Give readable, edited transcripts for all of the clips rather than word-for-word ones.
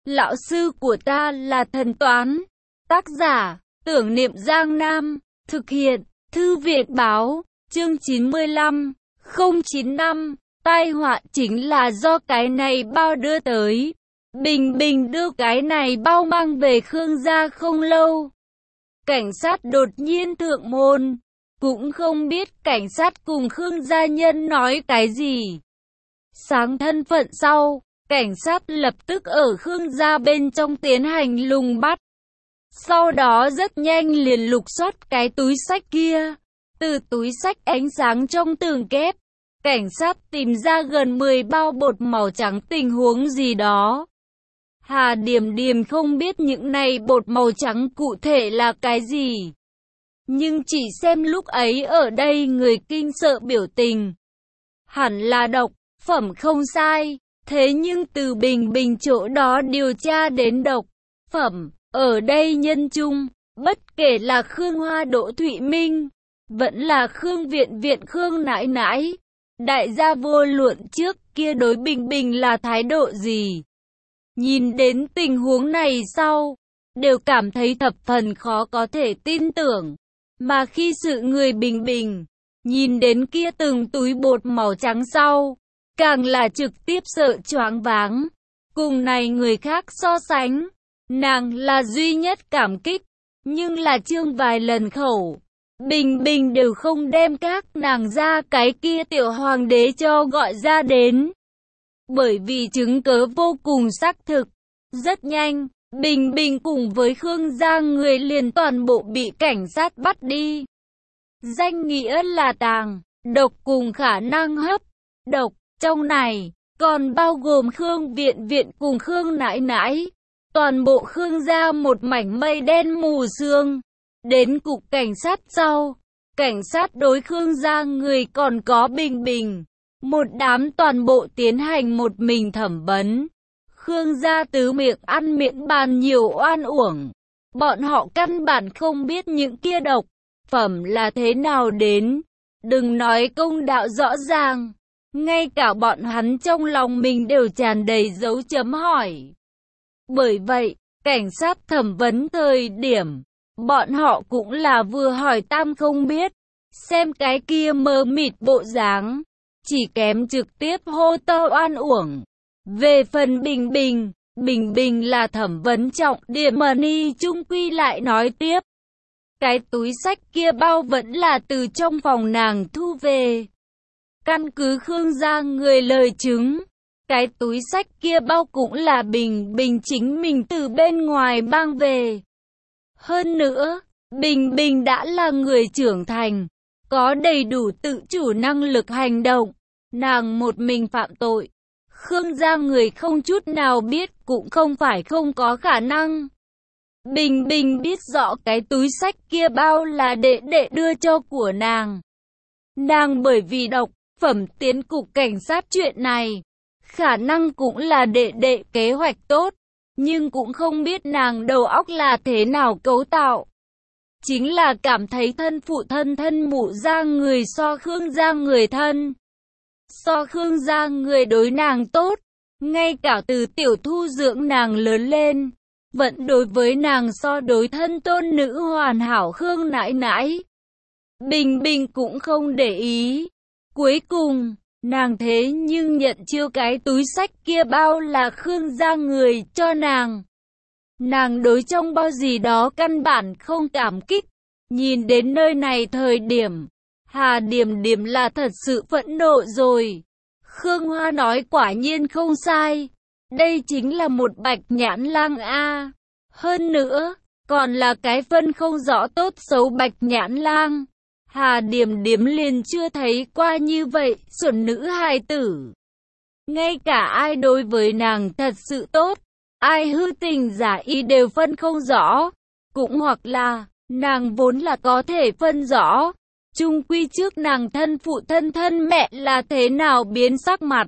Lão sư của ta là thần toán. Tác giả, Tưởng Niệm Giang Nam. Thực hiện, Thư viện báo, chương 95, 095. Tai họa chính là do cái này bao đưa tới. Bình Bình đưa cái này bao mang về Khương gia không lâu. Cảnh sát đột nhiên thượng môn. Cũng không biết cảnh sát cùng Khương gia nhân nói cái gì. Sáng thân phận sau, cảnh sát lập tức ở Khương gia bên trong tiến hành lùng bắt. Sau đó rất nhanh liền lục soát cái túi xách kia. Từ túi xách ánh sáng trong tường kép, cảnh sát tìm ra gần 10 bao bột màu trắng tình huống gì đó. Hà Điềm Điềm không biết những này bột màu trắng cụ thể là cái gì. Nhưng chỉ xem lúc ấy ở đây người kinh sợ biểu tình. Hẳn là độc, phẩm không sai. Thế nhưng từ Bình Bình chỗ đó điều tra đến độc, phẩm, ở đây nhân chung, bất kể là Khương Hoa Đỗ Thụy Minh, vẫn là Khương Viện Viện Khương Nãi Nãi. Đại gia vô luận trước kia đối Bình Bình là thái độ gì. Nhìn đến tình huống này sau, đều cảm thấy thập phần khó có thể tin tưởng. Mà khi sự người Bình Bình, nhìn đến kia từng túi bột màu trắng sau, càng là trực tiếp sợ choáng váng. Cùng này người khác so sánh, nàng là duy nhất cảm kích, nhưng là chương vài lần khẩu. Bình Bình đều không đem các nàng ra cái kia tiểu hoàng đế cho gọi ra đến. Bởi vì chứng cớ vô cùng xác thực. Rất nhanh, Bình Bình cùng với Khương gia người liền toàn bộ bị cảnh sát bắt đi. Danh nghĩa là tàng, độc cùng khả năng hấp, độc. Trong này, còn bao gồm Khương Viện Viện cùng Khương Nãi Nãi. Toàn bộ Khương gia một mảnh mây đen mù sương. Đến cục cảnh sát sau, cảnh sát đối Khương gia người còn có Bình Bình. Một đám toàn bộ tiến hành một mình thẩm vấn. Khương gia tứ miệng ăn miệng bàn nhiều oan uổng. Bọn họ căn bản không biết những kia độc, phẩm là thế nào đến. Đừng nói công đạo rõ ràng. Ngay cả bọn hắn trong lòng mình đều tràn đầy dấu chấm hỏi. Bởi vậy, cảnh sát thẩm vấn thời điểm, bọn họ cũng là vừa hỏi tam không biết. Xem cái kia mờ mịt bộ dáng, chỉ kém trực tiếp hô to oan uổng. Về phần Bình Bình là thẩm vấn trọng điểm mà Ni trung quy lại nói tiếp. Cái túi xách kia bao vẫn là từ trong phòng nàng thu về. Căn cứ Khương gia người lời chứng, cái túi xách kia bao cũng là Bình Bình chính mình từ bên ngoài mang về. Hơn nữa, Bình Bình đã là người trưởng thành, có đầy đủ tự chủ năng lực hành động. Nàng một mình phạm tội, Khương gia người không chút nào biết cũng không phải không có khả năng. Bình Bình biết rõ cái túi xách kia bao là đệ đệ đưa cho của nàng. Nàng bởi vì độc, phẩm tiến cục cảnh sát chuyện này, khả năng cũng là đệ đệ kế hoạch tốt, nhưng cũng không biết nàng đầu óc là thế nào cấu tạo. Chính là cảm thấy thân phụ thân mụ gia người so Khương gia người thân. So Khương gia người đối nàng tốt, ngay cả từ tiểu thu dưỡng nàng lớn lên, vẫn đối với nàng so đối thân tôn nữ hoàn hảo Khương Nãi Nãi. Bình Bình cũng không để ý. Cuối cùng, nàng thế nhưng nhận chiêu cái túi xách kia bao là Khương gia người cho nàng. Nàng đối trong bao gì đó căn bản không cảm kích. Nhìn đến nơi này thời điểm, Hà Điềm Điềm là thật sự phẫn nộ rồi. Khương Hoa nói quả nhiên không sai. Đây chính là một bạch nhãn lang a. Hơn nữa, còn là cái phân không rõ tốt xấu bạch nhãn lang. Hà Điềm Điềm liền chưa thấy qua như vậy, xuẩn nữ hài tử. Ngay cả ai đối với nàng thật sự tốt, ai hư tình giả ý đều phân không rõ. Cũng hoặc là, nàng vốn là có thể phân rõ. Chung quy trước nàng thân phụ thân mẹ là thế nào biến sắc mặt.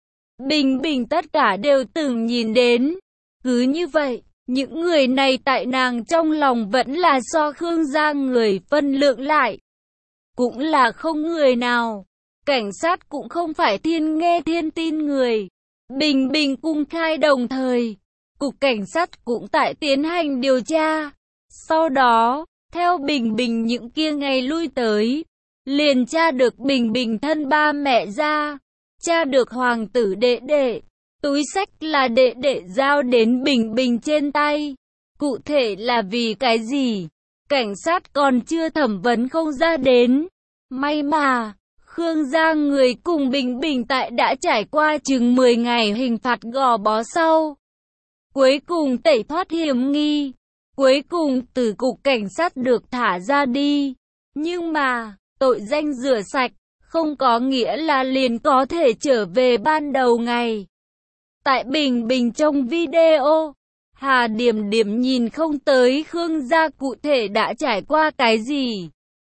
Bình Bình tất cả đều từng nhìn đến. Cứ như vậy, những người này tại nàng trong lòng vẫn là so Khương gia người phân lượng lại. Cũng là không người nào. Cảnh sát cũng không phải thiên nghe thiên tin người. Bình Bình cung khai đồng thời. Cục cảnh sát cũng tại tiến hành điều tra. Sau đó, theo Bình Bình những kia ngày lui tới, liền tra được Bình Bình thân ba mẹ ra, tra được hoàng tử đệ đệ. Túi xách là đệ đệ giao đến Bình Bình trên tay. Cụ thể là vì cái gì? Cảnh sát còn chưa thẩm vấn không ra đến. May mà, Khương gia người cùng Bình Bình tại đã trải qua chừng 10 ngày hình phạt gò bó sau. Cuối cùng tẩy thoát hiểm nghi. Cuối cùng từ cục cảnh sát được thả ra đi. Nhưng mà, tội danh rửa sạch, không có nghĩa là liền có thể trở về ban đầu ngày. Tại Bình Bình trong video, Hà Điểm Điểm nhìn không tới Khương gia cụ thể đã trải qua cái gì.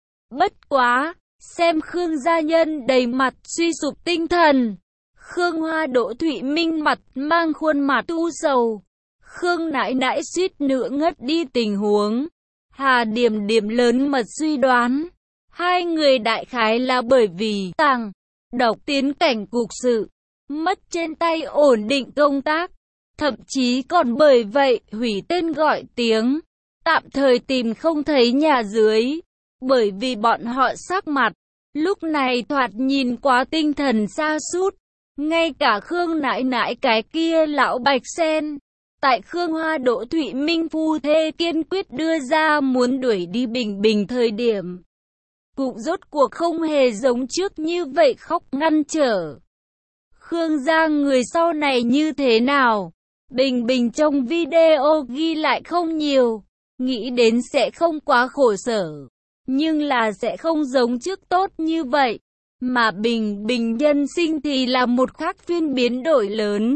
Bất quá, xem Khương gia nhân đầy mặt suy sụp tinh thần. Khương Hoa Đỗ Thụy Minh mặt mang khuôn mặt u sầu. Khương nãi nãi suýt nữa ngất đi tình huống. Hà Điểm Điểm lớn mật suy đoán. Hai người đại khái là bởi vì tàng độc tiến cảnh cục sự, mất trên tay ổn định công tác. Thậm chí còn bởi vậy hủy tên gọi tiếng, tạm thời tìm không thấy nhà dưới. Bởi vì bọn họ sắc mặt, lúc này thoạt nhìn quá tinh thần sa sút. Ngay cả Khương nãi nãi cái kia lão Bạch Sen, tại Khương Hoa Đỗ Thụy Minh phu thê kiên quyết đưa ra muốn đuổi đi Bình Bình thời điểm, cũng rốt cuộc không hề giống trước như vậy khóc ngăn trở. Khương gia người sau này như thế nào? Bình Bình trong video ghi lại không nhiều, nghĩ đến sẽ không quá khổ sở, nhưng là sẽ không giống trước tốt như vậy. Mà Bình Bình nhân sinh thì là một khác phiên biến đổi lớn.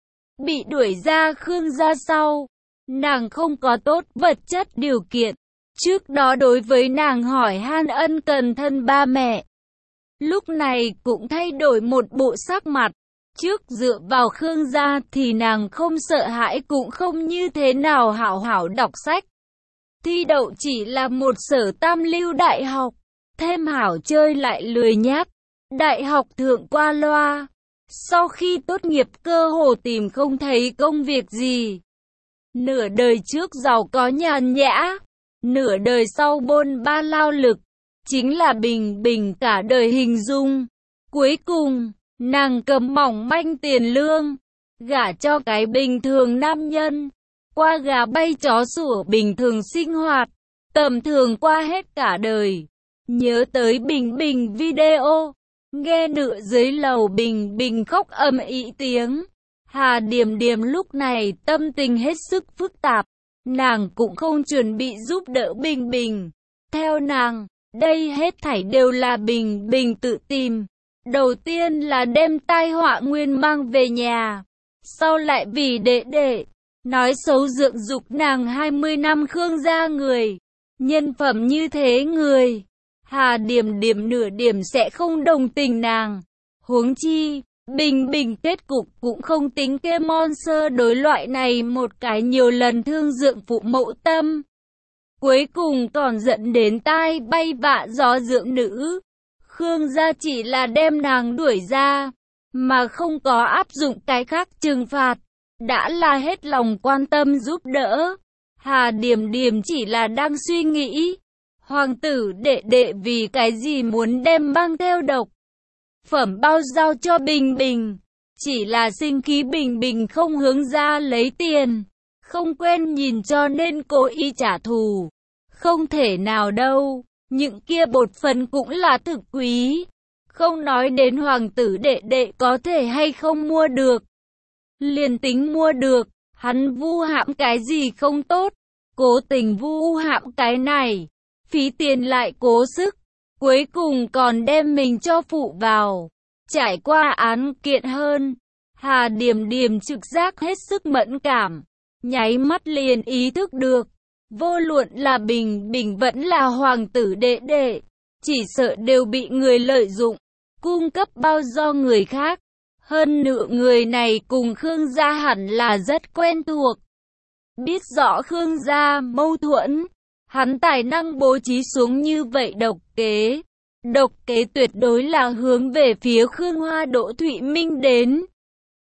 Bị đuổi ra Khương gia sau, nàng không có tốt vật chất điều kiện. Trước đó đối với nàng hỏi han ân cần thân ba mẹ, lúc này cũng thay đổi một bộ sắc mặt. Trước dựa vào Khương gia thì nàng không sợ hãi cũng không như thế nào hảo hảo đọc sách. Thi đậu chỉ là một sở tam lưu đại học, thêm hảo chơi lại lười nhác. Đại học thượng qua loa. Sau khi tốt nghiệp cơ hồ tìm không thấy công việc gì. Nửa đời trước giàu có nhàn nhã, nửa đời sau bôn ba lao lực, chính là Bình Bình cả đời hình dung. Cuối cùng, nàng cầm mỏng manh tiền lương, gả cho cái bình thường nam nhân, qua gà bay chó sủa bình thường sinh hoạt, tầm thường qua hết cả đời. Nhớ tới Bình Bình video, nghe nửa dưới lầu Bình Bình khóc ầm ĩ tiếng. Hà Điểm Điểm lúc này tâm tình hết sức phức tạp, nàng cũng không chuẩn bị giúp đỡ Bình Bình. Theo nàng, đây hết thảy đều là Bình Bình tự tìm. Đầu tiên là đem tai họa nguyên mang về nhà, sau lại vì đệ đệ nói xấu dưỡng dục nàng 20 năm Khương gia người, nhân phẩm như thế người, Hà Điểm Điểm nửa điểm sẽ không đồng tình nàng. Huống chi, Bình Bình kết cục cũng không tính kê monster đối loại này một cái nhiều lần thương dưỡng phụ mẫu tâm. Cuối cùng còn dẫn đến tai bay vạ gió dưỡng nữ. Khương gia chỉ là đem nàng đuổi ra, mà không có áp dụng cái khác trừng phạt, đã là hết lòng quan tâm giúp đỡ. Hà Điểm Điểm chỉ là đang suy nghĩ, hoàng tử đệ đệ vì cái gì muốn đem mang theo độc phẩm bao giao cho Bình Bình. Chỉ là sinh khí Bình Bình không hướng ra lấy tiền, không quen nhìn cho nên cố ý trả thù. Không thể nào đâu, những kia bột phấn cũng là thực quý. Không nói đến hoàng tử đệ đệ có thể hay không mua được. Liền tính mua được, hắn vu hãm cái gì không tốt, cố tình vu hãm cái này, phí tiền lại cố sức, cuối cùng còn đem mình cho phụ vào. Trải qua án kiện hơn, Hà Điểm Điểm trực giác hết sức mẫn cảm, nháy mắt liền ý thức được, vô luận là Bình Bình vẫn là hoàng tử đệ đệ, chỉ sợ đều bị người lợi dụng, cung cấp bao do người khác. Hơn nữa người này cùng Khương gia hẳn là rất quen thuộc. Biết rõ Khương gia mâu thuẫn, hắn tài năng bố trí xuống như vậy độc kế. Độc kế tuyệt đối là hướng về phía Khương Hoa Đỗ Thụy Minh đến.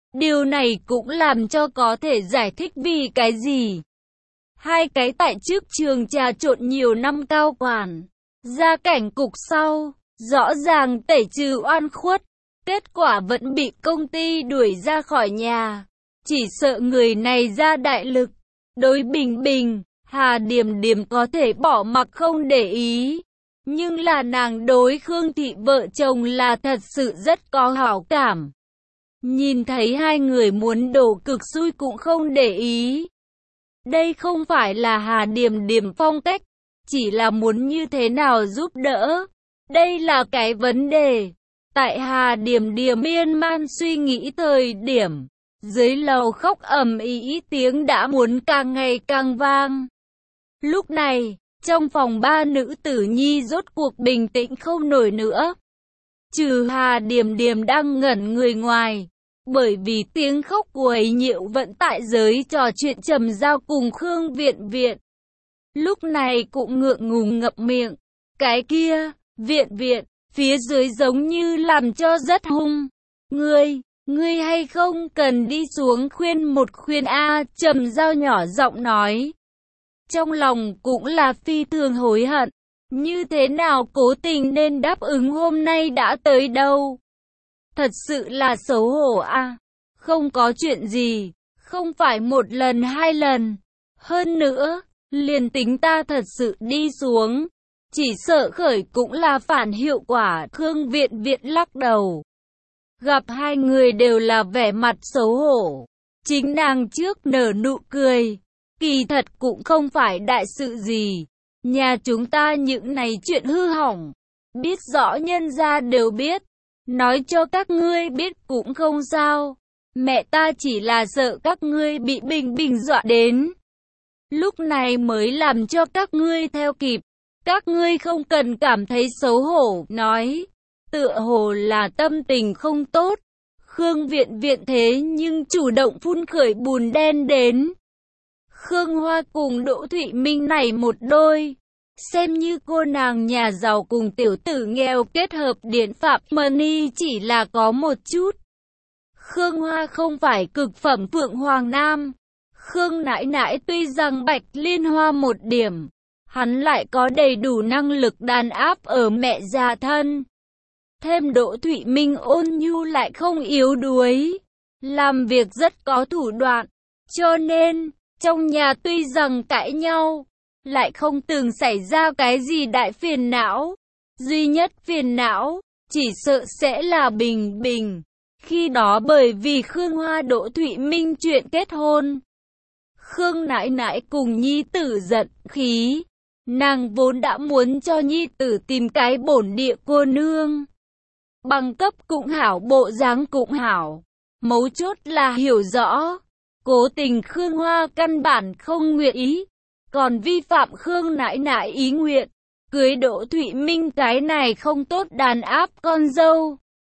Điều này cũng làm cho có thể giải thích vì cái gì hai cái tại trước trường trà trộn nhiều năm cao quản, ra cảnh cục sau, rõ ràng tẩy trừ oan khuất, kết quả vẫn bị công ty đuổi ra khỏi nhà. Chỉ sợ người này ra đại lực, đối Bình Bình, Hà Điềm Điềm có thể bỏ mặc không để ý. Nhưng là nàng đối Khương Thị vợ chồng là thật sự rất có hảo cảm. Nhìn thấy hai người muốn đổ cực xui cũng không để ý. Đây không phải là Hà Điềm Điềm phong cách, chỉ là muốn như thế nào giúp đỡ. Đây là cái vấn đề. Tại Hà Điềm Điềm miên man suy nghĩ thời điểm, dưới lầu khóc ầm ĩ tiếng đã muốn càng ngày càng vang. Lúc này, trong phòng ba nữ tử nhi rốt cuộc bình tĩnh không nổi nữa. Trừ Hà Điềm Điềm đang ngẩn người ngoài, bởi vì tiếng khóc của ấy Nhiệu vẫn tại giới trò chuyện trầm giao cùng Khương Viện Viện. Lúc này cũng ngượng ngùng ngậm miệng. Cái kia, Viện Viện, phía dưới giống như làm cho rất hung. Ngươi hay không cần đi xuống khuyên một khuyên a, trầm giao nhỏ giọng nói. Trong lòng cũng là phi thường hối hận. Như thế nào cố tình nên đáp ứng hôm nay đã tới đâu. Thật sự là xấu hổ a. Không có chuyện gì, không phải một lần hai lần. Hơn nữa, liền tính ta thật sự đi xuống, chỉ sợ khởi cũng là phản hiệu quả. Khương Viện Viện lắc đầu. Gặp hai người đều là vẻ mặt xấu hổ. Chính nàng trước nở nụ cười. Kỳ thật cũng không phải đại sự gì. Nhà chúng ta những này chuyện hư hỏng, biết rõ nhân gia đều biết. Nói cho các ngươi biết cũng không sao. Mẹ ta chỉ là sợ các ngươi bị Bình Bình dọa đến. Lúc này mới làm cho các ngươi theo kịp. Các ngươi không cần cảm thấy xấu hổ, nói. Tựa hồ là tâm tình không tốt. Khương Viện Viện thế nhưng chủ động phun khởi bùn đen đến. Khương Hoa cùng Đỗ Thụy Minh này một đôi. Xem như cô nàng nhà giàu cùng tiểu tử nghèo kết hợp điển phạm money chỉ là có một chút. Khương Hoa không phải cực phẩm Phượng Hoàng Nam. Khương nãi nãi tuy rằng bạch liên hoa một điểm, hắn lại có đầy đủ năng lực đàn áp ở mẹ già thân. Thêm Đỗ Thụy Minh ôn nhu lại không yếu đuối, làm việc rất có thủ đoạn, cho nên trong nhà tuy rằng cãi nhau, lại không từng xảy ra cái gì đại phiền não. Duy nhất phiền não, chỉ sợ sẽ là Bình Bình. Khi đó bởi vì Khương Hoa Đỗ Thụy Minh chuyện kết hôn, Khương nãi nãi cùng nhi tử giận khí. Nàng vốn đã muốn cho nhi tử tìm cái bổn địa cô nương. Bằng cấp cũng hảo, bộ dáng cũng hảo. Mấu chốt là hiểu rõ. Cố tình Khương Hoa căn bản không nguyện ý. Còn vi phạm Khương nãi nãi ý nguyện. Cưới Đỗ Thụy Minh cái này không tốt đàn áp con dâu.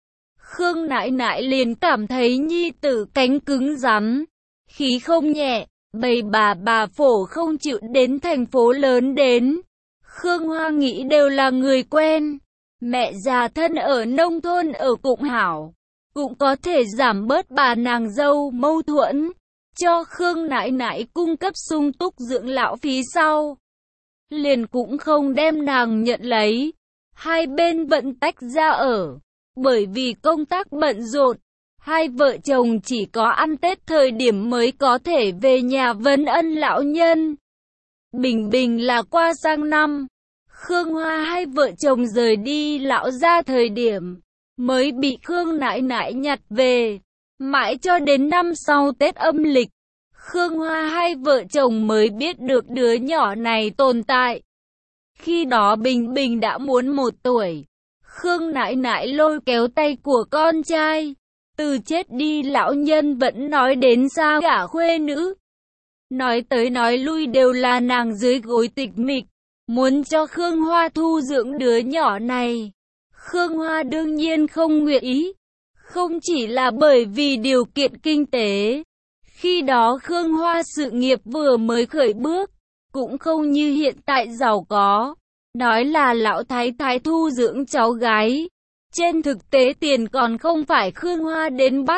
Khương nãi nãi liền cảm thấy nhi tử cánh cứng rắn, khí không nhẹ. Bầy bà phổ không chịu đến thành phố lớn đến. Khương Hoa nghĩ đều là người quen. Mẹ già thân ở nông thôn ở cũng hảo, cũng có thể giảm bớt bà nàng dâu mâu thuẫn, cho Khương nãi nãi cung cấp sung túc dưỡng lão phí sau. Liền cũng không đem nàng nhận lấy. Hai bên vẫn tách ra ở. Bởi vì công tác bận rộn, hai vợ chồng chỉ có ăn Tết thời điểm mới có thể về nhà vấn ân lão nhân. Bình Bình là qua sang năm, Khương Hoa hai vợ chồng rời đi lão gia thời điểm, mới bị Khương nãi nãi nhặt về. Mãi cho đến năm sau Tết âm lịch, Khương Hoa hai vợ chồng mới biết được đứa nhỏ này tồn tại. Khi đó Bình Bình đã muốn 1 tuổi. Khương nãi nãi lôi kéo tay của con trai. Từ chết đi lão nhân vẫn nói đến xa gả khuê nữ. Nói tới nói lui đều là nàng dưới gối tịch mịch, muốn cho Khương Hoa thu dưỡng đứa nhỏ này. Khương Hoa đương nhiên không nguyện ý. Không chỉ là bởi vì điều kiện kinh tế. Khi đó Khương Hoa sự nghiệp vừa mới khởi bước, cũng không như hiện tại giàu có. Nói là lão thái thái thu dưỡng cháu gái. Trên thực tế tiền còn không phải Khương Hoa đến bắt.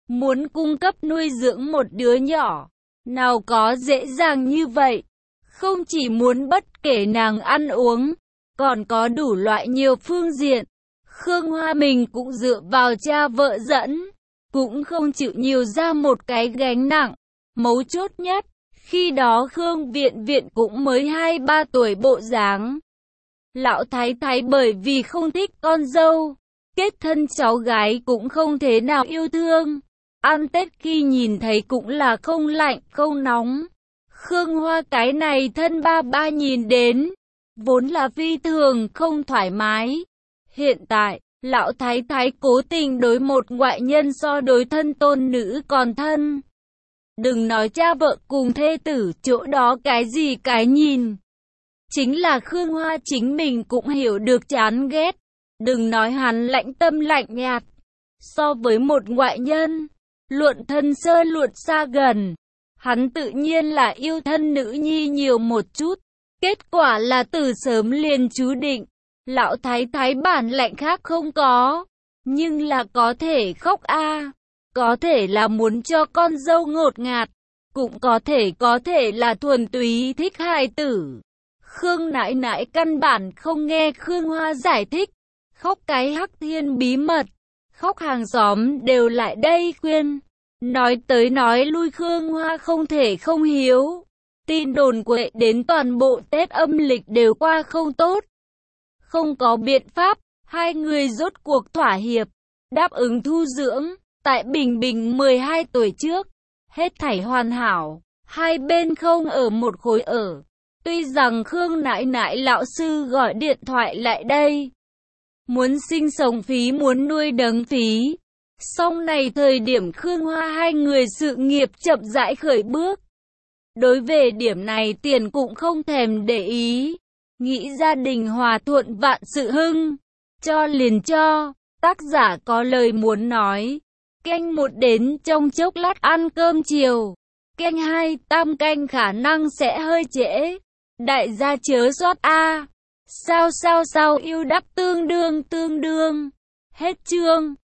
Muốn cung cấp nuôi dưỡng một đứa nhỏ, nào có dễ dàng như vậy. Không chỉ muốn bất kể nàng ăn uống, còn có đủ loại nhiều phương diện. Khương Hoa mình cũng dựa vào cha vợ dẫn, cũng không chịu nhiều ra một cái gánh nặng. Mấu chốt nhất, khi đó Khương Viện Viện cũng mới 2-3 tuổi bộ dáng. Lão Thái Thái bởi vì không thích con dâu, kết thân cháu gái cũng không thế nào yêu thương. Ăn Tết khi nhìn thấy cũng là không lạnh, không nóng. Khương Hoa cái này thân ba ba nhìn đến, vốn là phi thường không thoải mái. Hiện tại, Lão Thái Thái cố tình đối một ngoại nhân so đối thân tôn nữ còn thân. Đừng nói cha vợ cùng thê tử, chỗ đó cái gì cái nhìn. Chính là Khương Hoa chính mình cũng hiểu được chán ghét. Đừng nói hắn lạnh tâm lạnh nhạt. So với một ngoại nhân, luận thân sơ luận xa gần, hắn tự nhiên là yêu thân nữ nhi nhiều một chút. Kết quả là từ sớm liền chú định. Lão Thái Thái bản lạnh khác không có, nhưng là có thể khóc a, có thể là muốn cho con dâu ngột ngạt, cũng có thể là thuần túy thích hài tử. Khương nãi nãi căn bản không nghe Khương Hoa giải thích, khóc cái hắc thiên bí mật, khóc hàng xóm đều lại đây khuyên. Nói tới nói lui Khương Hoa không thể không hiếu. Tin đồn quậy đến toàn bộ Tết âm lịch đều qua không tốt. Không có biện pháp, hai người rốt cuộc thỏa hiệp, đáp ứng thu dưỡng, tại Bình Bình 12 tuổi trước. Hết thảy hoàn hảo, hai bên không ở một khối ở. Tuy rằng Khương nãi nãi lão sư gọi điện thoại lại đây, muốn sinh sống phí muốn nuôi nấng phí. Song này thời điểm Khương Hoa hai người sự nghiệp chậm rãi khởi bước. Đối về điểm này tiền cũng không thèm để ý. Nghĩ gia đình hòa thuận vạn sự hưng. Cho liền cho. Tác giả có lời muốn nói. Canh 1 đến trong chốc lát ăn cơm chiều. Canh 2 tam canh khả năng sẽ hơi trễ. Đại gia chớ sót a. Sao yêu đắp tương đương. Hết chương.